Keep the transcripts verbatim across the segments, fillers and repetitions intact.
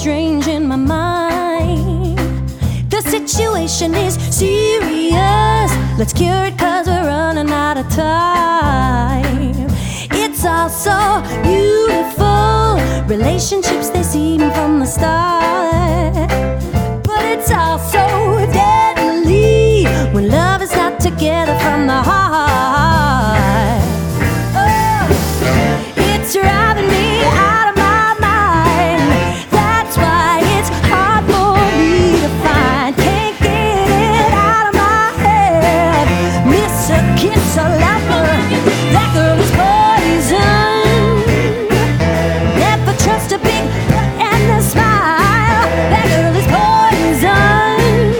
strange in my mind. The situation is serious. Let's cure it, cause we're running out of time. It's all so beautiful. Relationships, they seem from the start. But it's all so deadly when love is not together from the heart. Oh, it's driving me out of my mind. That's why it's hard for me to find. Can't get it out of my head. Miss a kiss, a lover. That girl is poison. Never trust a big butt and a smile. That girl is poison.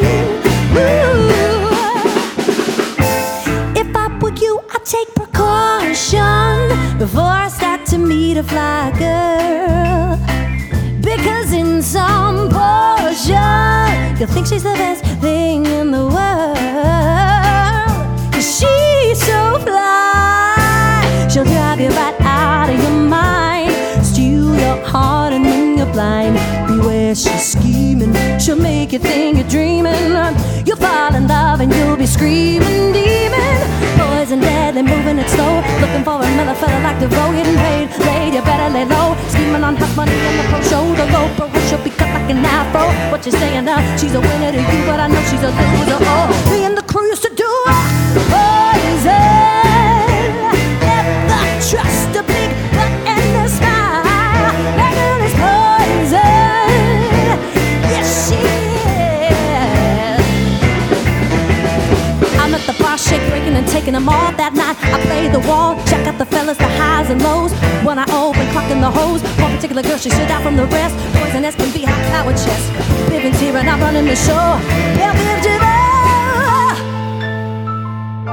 Ooh. If I were you, I'd take precaution before I start to meet a fly girl. Because in some portion, you'll think she's the best thing in the world. Cause she's so fly, she'll drive you right out of your mind, steal your heart and then you're blind. Beware, she's scheming, she'll make you think you're dreaming. You'll fall in love and you'll be screaming demon. Poison deadly, moving it slow, looking for another fella like DeVoe. Getting paid, laid, you better lay low. Scheming on hot money in the pro show. The low pro, she'll be cut like an afro. What you saying now? She's a winner to you, but I know she's a loser. Oh, me and the crew used to do poison. Never trust a big butt and a smile. That girl is poison. Yes, she is. I'm at the bar, shake, breaking and taking them all that night. I play the wall, check out the fellas, the highs and lows. When I open, clocking the hose. One particular girl, she stood out from the rest. Poisonous can be high power chest. Pippin's here and I'm running the show. Yeah,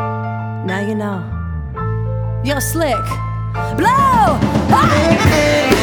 now you know. You're slick. Blow! Ah!